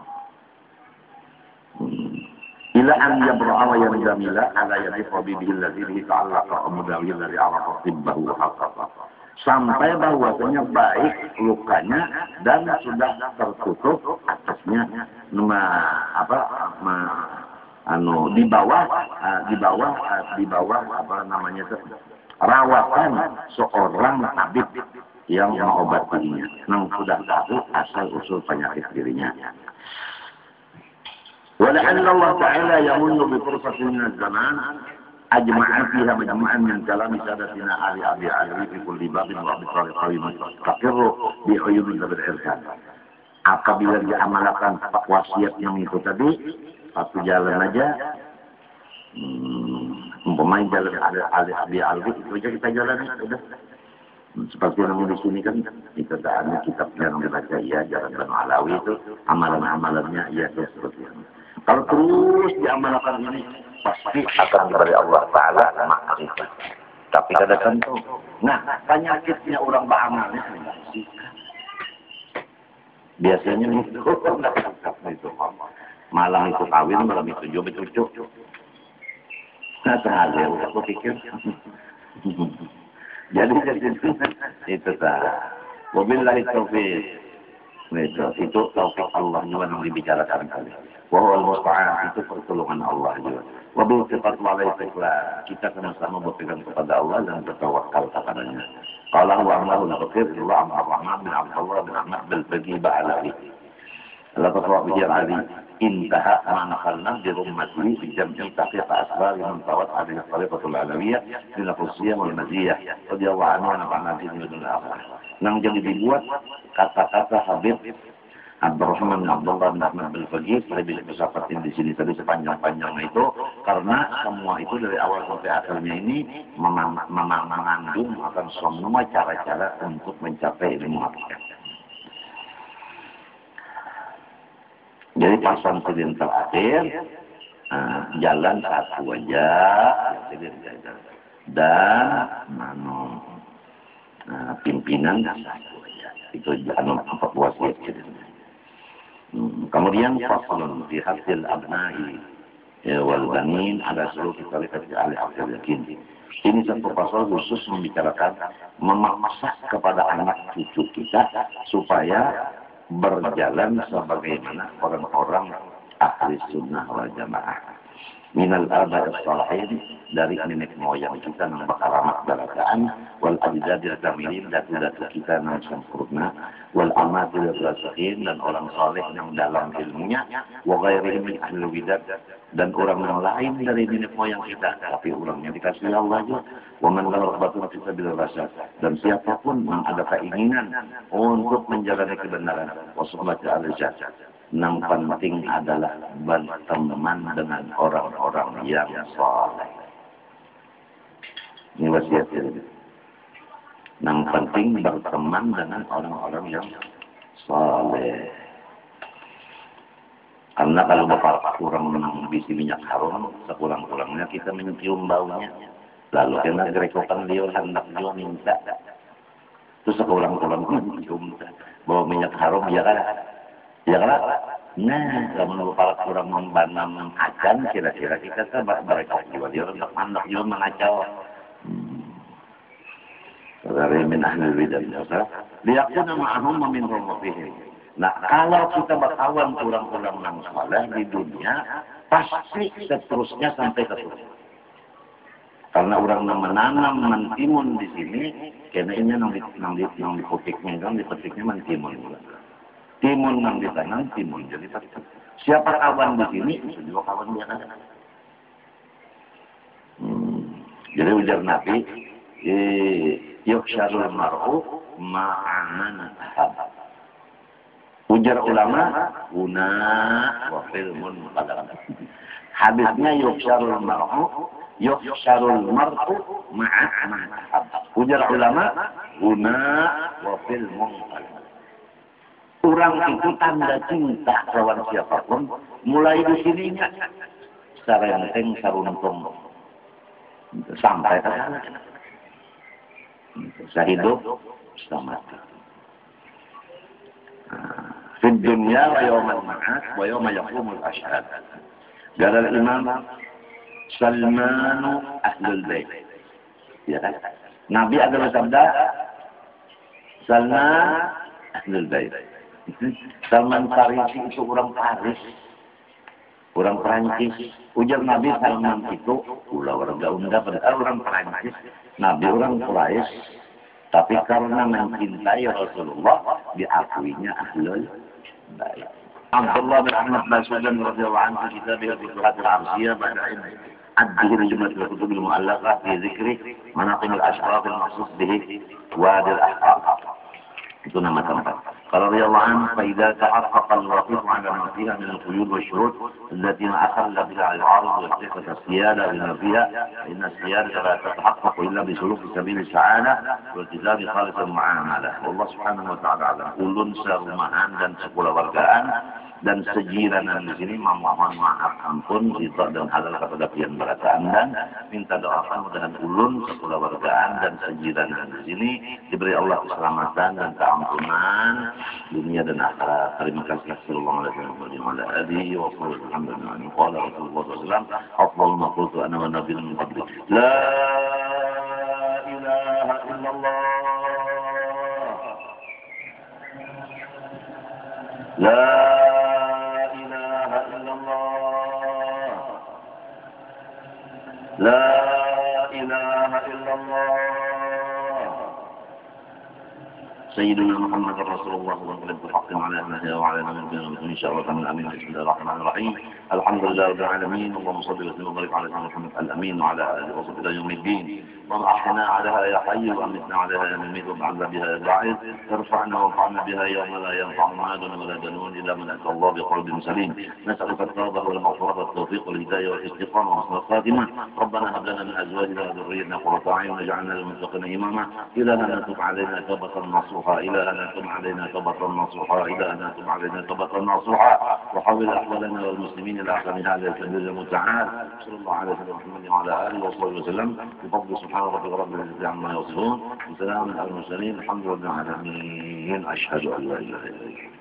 Ila an yabra'a wa yanzamila ala yadi tabibihi alladhi bihi ta'allaqa mudawil dari arafa tibbahu haqqaqa. Sampai bahwasanya baik lukanya dan sudah tertutup atasnya nama apa ma, anu di bawah uh, di bawah uh, di bawah apa namanya itu rawatan seorang tabib yang mengobatinya, yang sudah tahu asal usul penyakit dirinya. Wala'anna Allah Ta'ala yamunnu bi fursatin min az-zaman ajma'a fiha majma'an min kalami sadatina Ali Abi Ali fi kulli babin wa bi tariqawi mustaqirru bi uyubin bil irkan. Apabila diamalkan wasiat yang itu tadi, satu jalan aja, hmm, umpamanya jalan Ali Abi Ali itu aja kita jalani sudah. Seperti yang di sini kan kita ada kitab yang dibaca ya Jalan Banu Alawi itu amalan-amalannya ya seperti itu. Kalau terus diamalkan ini pasti akan dari Allah Taala makrifat. Tapi kadang tuh, nah penyakitnya orang beramalnya biasanya itu itu malam itu kawin, malam itu jodoh cucu. Nah terhasil aku pikir. Jadi itu tak. Wabillahi taufiq. Itu itu taufik Allah juga yang dibicarakan kali. Wa huwal musta'an, itu pertolongan Allah juga. Wa bil sifat wal istiqlal. Kita sama-sama berpegang kepada Allah dan bertawakal kepadanya. Qala wa Allahu al-ghafir Allah ar-Rahman bin Abdullah bin Ahmad bil Faqih Ba'alawi. Allah Ta'ala bijar Ali intaha ma nakhalna bi rummatihi fi jam'i taqiq asbab man tawat hadhihi al-tariqatul alawiyyah min al-khususiyyah wal maziyah radhiyallahu anhu wa nafa'ana bihi wa bihi. Nang jadi dibuat kata-kata Habib Abdurrahman bin Abdullah bin Ahmad bin Faqih, saya bisa bersahabatin di sini tadi sepanjang-panjangnya itu karena semua itu dari awal sampai akhirnya ini memang mengandung akan semua cara-cara untuk mencapai ilmu hakikat. Jadi pasang silin terakhir, uh, jalan satu aja, silin jalan. Dan mano uh, pimpinan satu aja. Itu anu empat wasiat silin. Hmm. Kemudian faslun fi hasil abnai ya, wal banin ada seluruh kita lihat di ahli akal yakin. Ini satu pasal khusus membicarakan memaksa kepada anak cucu kita supaya berjalan sebagaimana orang-orang ahli sunnah wal jamaah. Minal aba'i salihin, dari nenek moyang kita yang berkaramat balagaan, wal ajdadil kamilin, datu-datu kita yang sempurna, wal amatil rasihin, dan orang saleh yang dalam ilmunya, wa ghairihim min ahli widat, dan orang yang lain dari nenek moyang kita, tapi orang yang dikasih Allah juga, wa man lahu raghbatun fi sabilir rasyad, dan siapapun yang ada keinginan untuk menjalani kebenaran, wa sunnati al-jad. Yang penting adalah berteman dengan orang-orang yang saleh. Ini wasiat ini. Yang penting berteman dengan orang-orang yang saleh. Karena kalau bapak kurang menghabisi minyak harum, sekurang-kurangnya kita mencium baunya. Lalu kena gerekokan dia hendak dia minta. Terus sekurang-kurangnya mencium bau minyak harum, ya kan? Ya kan? Nah, kalau bapak kurang membanam akan, kira-kira kita sebab mereka juga dia hendak hendak juga mengacau. Dari min ahli bidah biasa, liyakuna ma'ahum min rumafihim. Nah, kalau kita berkawan kurang-kurang yang saleh di dunia, pasti seterusnya sampai seterusnya. Karena orang yang menanam mentimun di sini, kayaknya nang di nang di nang di petiknya kan di petiknya mentimun juga. Timun yang ditanam, timun jadi petik. Siapa kawan di sini, itu juga kawan dia kan. Hmm. Jadi ujar Nabi, yuhsyarul mar'u ma'aman ahab. Ujar ulama, guna wa filmun qadar. Habisnya yuhsyarul mar'u, yuhsyarul mar'u ma'aman ahab. Ujar ulama, guna wa filmun qadar. Orang itu tanda cinta kawan siapapun, mulai di sininya sarenteng saruntung sampai ke sana. Sehidup sama mati. Di dunia wa yawmal ma'ad wa yawma yaqumul ashhad. Qala al-Imam Salman Ahlul Bait. Ya kan? Nabi ada bersabda Salman Ahlul Bait. Salman Farisi itu orang Paris, orang Perancis. Ujar Nabi Salman itu ulah warga Unda, padahal orang Perancis. Nabi orang Quraisy, tapi karena mencintai Rasulullah diakuinya Ahlul Bait. Abdullah bin Ahmad Baswedan radhiyallahu anhu kitabih Futuhat al-Arsiyah ba'da ilmi adhir jumlah al-kutub al-mu'allaqah fi dhikri manaqib al-ashraf al-makhsus bihi wadi al-ahqaq. Itu nama tempat. Kalau radhiyallahu anhu fa idza tahaqqaqa al-waqif 'ala ma fiha min al-quyud wa syurut allati akhalla biha al-'arid wa sifat as-siyada lima fiha inna as-siyada la tatahaqqaqu illa bi suluk sabil as-sa'adah wa iltizam khalis al-mu'amalah. Allah Subhanahu wa ta'ala alam. Ulun serumahan dan sekulawargaan dan sejiranan di sini memohon maaf ampun ridha dan halal kepada pian berataan dan minta doakan mudahan ulun sekulawargaan dan sejiranan di sini diberi Allah keselamatan dan keampunan dunia dan akhirat. Terima kasih sallallahu alaihi wa alihi wa sallam. Alhamdulillah. Qala Rasulullah sallallahu alaihi wasallam, "Afdal ma qultu ana wa nabiyyu min qabli. La ilaha illallah. La لا إله إلا الله سيدنا محمد رسول الله وكلمة الحق على أهلها وعلى نبينا إن شاء الله تعالى الأمين. بسم الله الرحمن الرحيم. الحمد لله رب العالمين. اللهم صل وسلم وبارك على سيدنا محمد الأمين وعلى آله وصحبه إلى يوم الدين. اللهم أحينا عليها يا حي وأمتنا عليها يا مميت وابعثنا بها يا باعث. ارفعنا وانفعنا بها يوم لا ينفع مال ولا بنون إلا من أتى الله بقلب سليم. نسألك التوبة والمغفرة والتوفيق والهداية والاستقامة وحسن الخاتمة. ربنا هب لنا من أزواجنا وذريتنا قرة أعين واجعلنا للمتقين إماما. إلهنا تب علينا توبة نصوحا نصوحا إلهنا تب علينا توبة نصوحا إلهنا تب علينا توبة نصوحا وحول أحوالنا والمسلمين إلى آخر هذا الكبير المتعال صلى الله عليه وسلم محمد وعلى آله وصحبه وسلم بفضل سبحان ربك رب العزة عما يصفون وسلام على المرسلين الحمد لله العالمين أشهد أن لا إله إلا الله.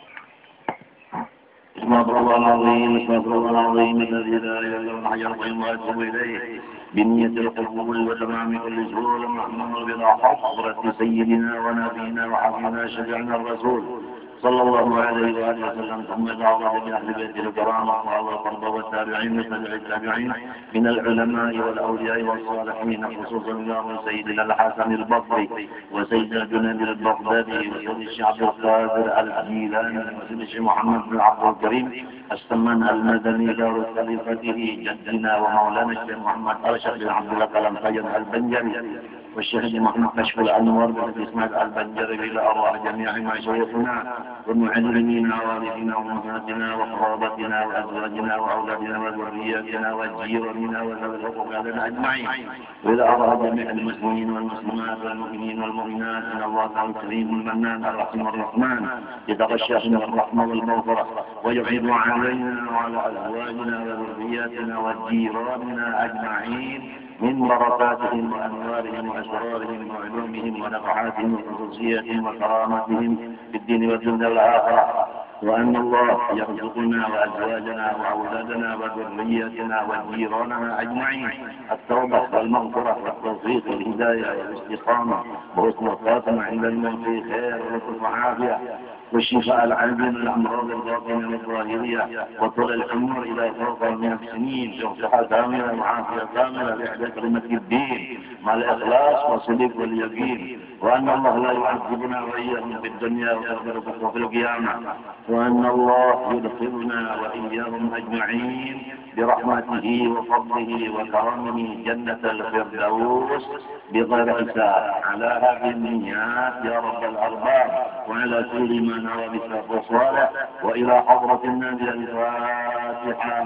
استغفر الله العظيم استغفر الله العظيم الذي لا اله الا هو الحي القيوم واتوب اليه بنية القبول وتمام كل سهول محمود بلا حضرة سيدنا ونبينا وحبيبنا شفيعنا الرسول صلى الله عليه واله وسلم ثم دعوة باهل بيته الكرام وعلى القرب والتابعين وتابع التابعين من العلماء والاولياء والصالحين خصوصا الامام سيدنا الحسن البصري وسيدنا جنيد البغدادي وسيد الشيخ عبد القادر الجيلاني وسيد الشيخ محمد بن عبد الكريم السمان المدني دار خليفته جدنا ومولانا الشيخ محمد ارشد بن عبد الله كلام طيب البنجري والشيخ محمد كشف الانوار بن اسماعيل البنجري الى ارواح جميع مشايخنا والمعلمين ووالدنا وامهاتنا وقرابتنا وازواجنا واولادنا وذرياتنا وجيراننا وذوي الحقوق علينا اجمعين والى ارواح جميع المسلمين والمسلمات والمؤمنين والمؤمنات ان الله تعالى الكريم المنان الرحيم الرحمن يتغشانا الرحمه والمغفره ويعيد علينا وعلى ازواجنا وذرياتنا وجيراننا اجمعين من بركاتهم وأنوارهم وأسرارهم وعلومهم ونفحاتهم وخصوصياتهم وكراماتهم في الدين والدنيا والآخرة وأن الله يرزقنا وأزواجنا وأولادنا وذرياتنا وجيراننا أجمعين التوبة والمغفرة والتوفيق والهداية والاستقامة وحسن الخاتمة عند الموت في خير وعافية والشفاء العاجل من الأمراض الباطنة والظاهرية وطول العمر إلى فوق من السنين بصحة كاملة وعافية كاملة لإحدى كلمة الدين مع الإخلاص والصدق واليقين وأن الله لا يعذبنا وإياهم في الدنيا وفي القيامة وأن الله يدخلنا وإياهم أجمعين برحمته وفضله وكرمه جنة الفردوس بغير حساب على هذه النيات يا رب الأرباب وعلى كل ما نوى بساق صالح وإلى حضرة النبي الفاتحة.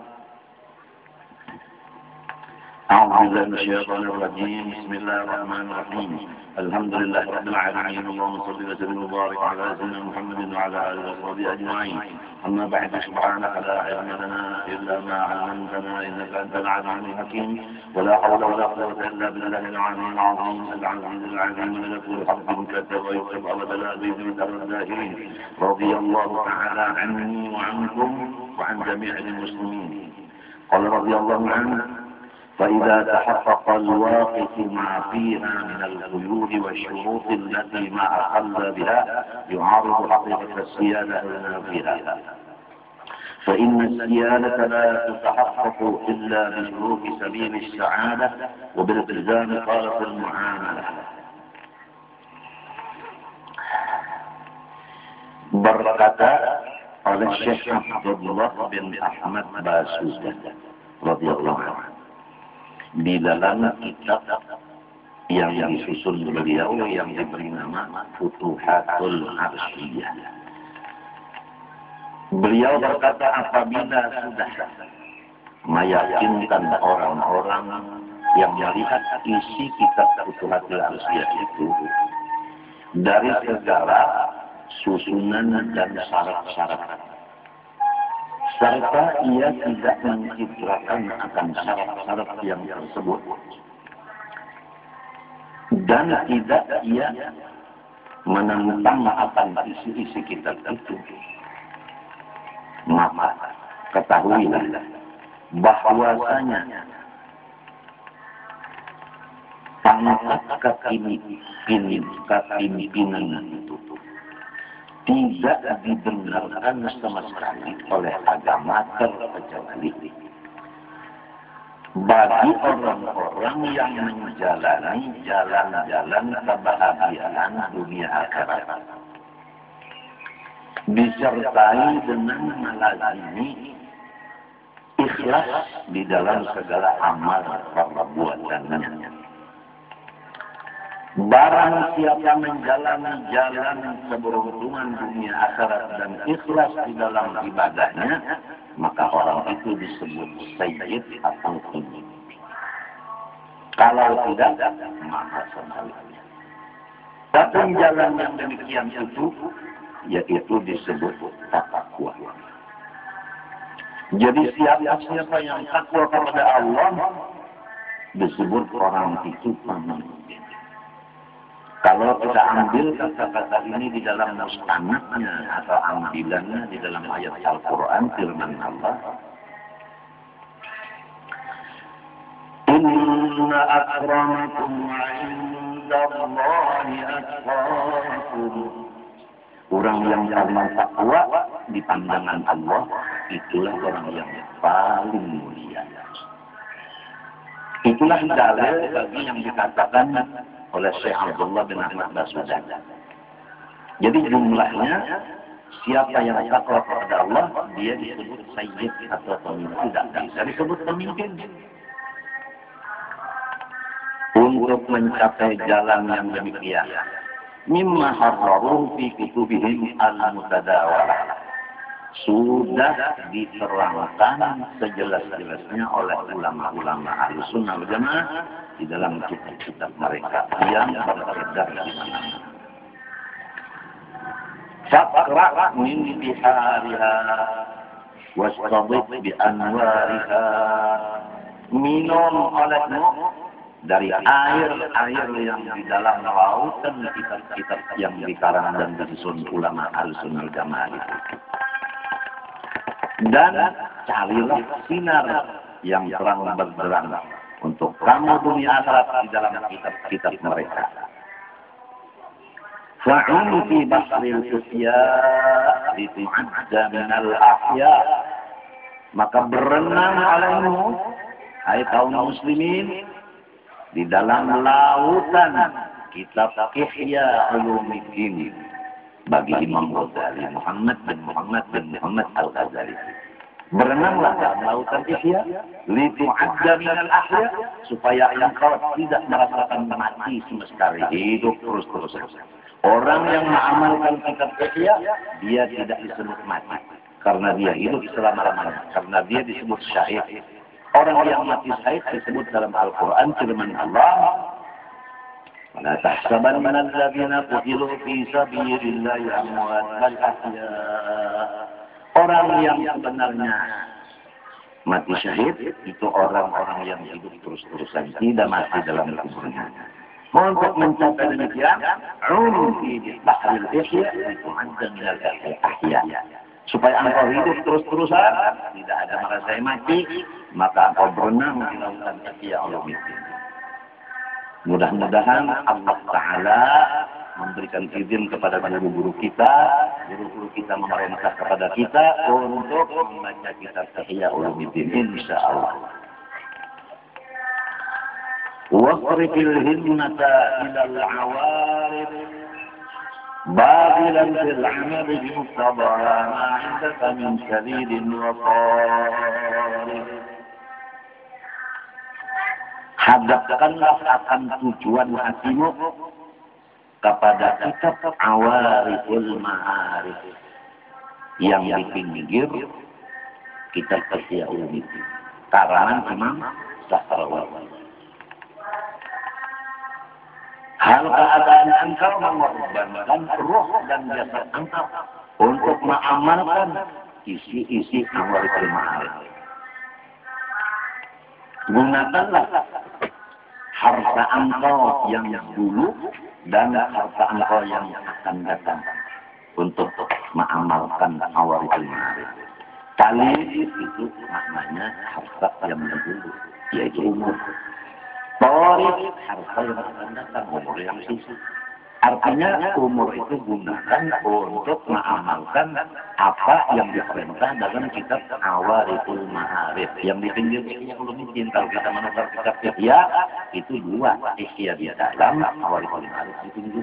أعوذ بالله من الشيطان الرجيم بسم الله الرحمن الرحيم الحمد لله رب العالمين اللهم صل وسلم وبارك على سيدنا محمد وعلى آله وصحبه أجمعين أما بعد سبحانك لا علم لنا إلا ما علمتنا إنك أنت العليم الحكيم ولا حول ولا قوة إلا بالله العلي العظيم العزيز العليم الذي الحق كتب ويكتب أبدا بإذن الظاهرين رضي الله تعالى عني وعنكم وعن جميع المسلمين. قال رضي الله عنه فإذا تحقق الواقف ما فيها من القيود والشروط التي ما أخل بها يعارض حقيقة السيادة لنا فيها فإن السيادة لا تتحقق إلا بسلوك سبيل السعادة وبالتزام طرف المعاملة. بركة على الشيخ عبد الله بن أحمد باسوده رضي الله عنه di dalam kitab yang disusun beliau yang diberi nama Futuhatul Arsyiyah. Beliau berkata apabila sudah meyakinkan orang-orang yang melihat isi kitab Futuhatul Arsyiyah itu dari segala susunan dan syarat-syarat serta ia tidak mencitrakan akan syarat-syarat yang tersebut dan tidak ia menentang akan isi-isi kitab itu, maka ketahuilah bahwasanya pangkat kepemimpinan itu tidak dibenarkan sama sekali oleh agama terkecuali bagi orang-orang yang menjalani jalan-jalan kebahagiaan dunia akhirat disertai dengan melazimi ikhlas di dalam segala amal perbuatannya. Barang siapa menjalani jalan keberuntungan dunia akhirat dan ikhlas di dalam ibadahnya, maka orang itu disebut sayyid atau pemimpin. Kalau tidak, maka sebaliknya. Adapun jalan yang demikian itu, yaitu disebut takwa. Jadi siapa-siapa yang takwa kepada Allah, disebut orang itu pemimpin. Kalau kita ambil kata-kata ini di dalam mustanadnya atau ambilannya di dalam ayat Al-Quran, firman Allah, Inna akramakum indallahi atqakum. Orang yang paling takwa di pandangan Allah, itulah orang yang paling mulia. Itulah dalil bagi yang dikatakan oleh Syekh Abdullah bin Ahmad Basudan. Jadi jumlahnya, siapa yang takwa kepada Allah, dia disebut sayyid atau pemimpin. Tidak bisa disebut pemimpin. Untuk mencapai jalan yang demikian, mimma harraru fi kutubihim al-mutadawalah, sudah diterangkan sejelas-jelasnya oleh ulama-ulama Ahlussunnah wal Jamaah di dalam kitab-kitab mereka yang beredar di mana-mana. Faqra' min bihariha wastadid bi anwariha. Minum olehmu dari air-air yang di dalam lautan kitab-kitab yang dikarang dan disusun ulama Ahlussunnah wal Jamaah itu. Dan carilah sinar yang terang benderang untuk kamu dunia akhirat di dalam kitab-kitab mereka. Fa'un fi bahril ihya litu'adda minal ahya. Maka berenang alaimu, hai kaum muslimin, di dalam lautan kitab Ihya Ulumuddin bagi Imam Ghazali, Muhammad bin Muhammad bin Muhammad Al-Ghazali. Berenanglah dalam lautan Ihya, litu'adda minal ahya, supaya engkau tidak merasakan mati semestari, hidup terus-terusan. Orang yang mengamalkan kitab Ihya, dia tidak disebut mati, karena dia hidup selama-lamanya, karena dia disebut syahid. Orang yang mati syahid disebut dalam Al-Quran firman Allah, "La tahsabanna alladziina qutilu fi sabilillahi amwaat bal ahyaa." Orang yang sebenarnya mati syahid itu orang-orang yang hidup terus-terusan, tidak mati dalam kuburnya. Untuk mencapai demikian, umum di bahril ihya itu ada minal ahya. Supaya engkau hidup terus-terusan, tidak ada merasa mati, maka engkau berenang di lautan Ihya Ulumuddin. Mudah-mudahan Allah Ta'ala memberikan izin kepada guru-guru kita, guru-guru kita memerintah kepada kita untuk membaca kitab Ihya Ulumuddin, insya Allah. Wasrifil himmata ilal awarif باذلا في العمل بمقتضى ما عندك من شديد وصارف. Hadapkanlah akan tujuan hatimu kepada kitab Awariful Ma'arif yang di pinggir kitab Ihya Ulumuddin karangan Imam Sahrawardi. Hal keadaan engkau mengorbankan roh dan jasad engkau untuk mengamalkan isi-isi Awariful Ma'arif. Gunakanlah harta engkau yang dulu dan harta engkau yang akan datang untuk mengamalkan Awariful Ma'arif. Kali itu maknanya harta yang dulu, yaitu umur. Tawarif harta yang akan datang, umur yang sisa. Artinya umur itu gunakan untuk mengamalkan apa yang diperintah dalam kitab Awariful Ma'arif yang di pinggir Ihya Ulumuddin. Kalau kita menukar kitab Ihya, itu dua, Ihya di dalam, Awariful Ma'arif di pinggir.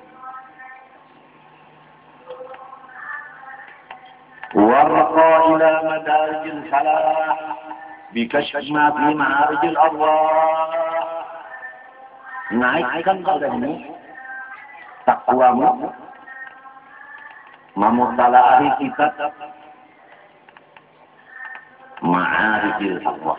Warqa ila madarijil falah bikashfi ma fi ma'arijil arwah. Naikkan padamu takwamu, memutalahi kitab Ma'arijil Arwah,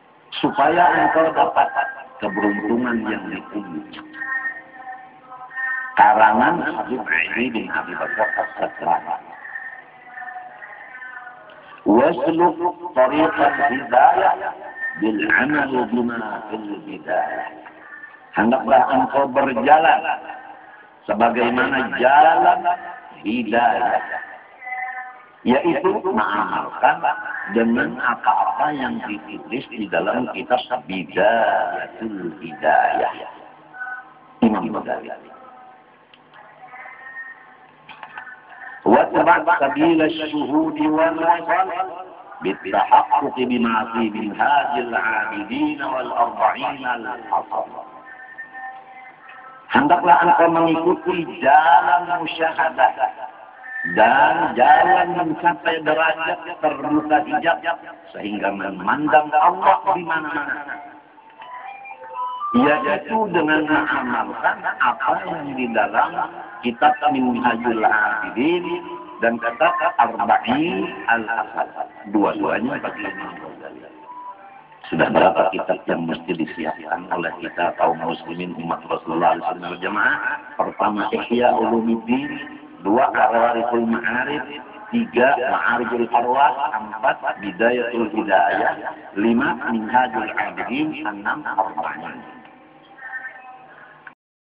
supaya engkau dapat keberuntungan yang ditunggu. karangan Habib Ali bin Abi Bakar As-Sakrani. Wasluk tariqat hidayah bil amal bima fil bidayah. Hendaklah engkau berjalan sebagaimana jalan hidayah, yaitu mengamalkan dengan apa-apa yang ditulis di dalam kitab Bidayatul Hidayah Imam Ghazali. واتبع سبيل الشهود والوصل بالتحقق بما في منهاج العابدين والأربعين الأصل. Hendaklah engkau mengikuti jalan musyahadah dan jalan mencapai derajat terbuka hijab sehingga memandang Allah di mana-mana. Yaitu dengan mengamalkan apa yang di dalam kitab Minhajul Abidin dan kitab Arba'in Al-Asal. Dua-duanya bagi Imam Ghazali. Sudah berapa kitab yang mesti disiapkan oleh kita kaum muslimin umat Rasulullah sallallahu alaihi wasallam jamaah? Pertama Ihya Ulumuddin, dua Arwarithul Ma'arif, tiga Ma'arijul Arwah, empat Bidayatul Hidayah, lima Minhajul Abidin, enam Arba'in.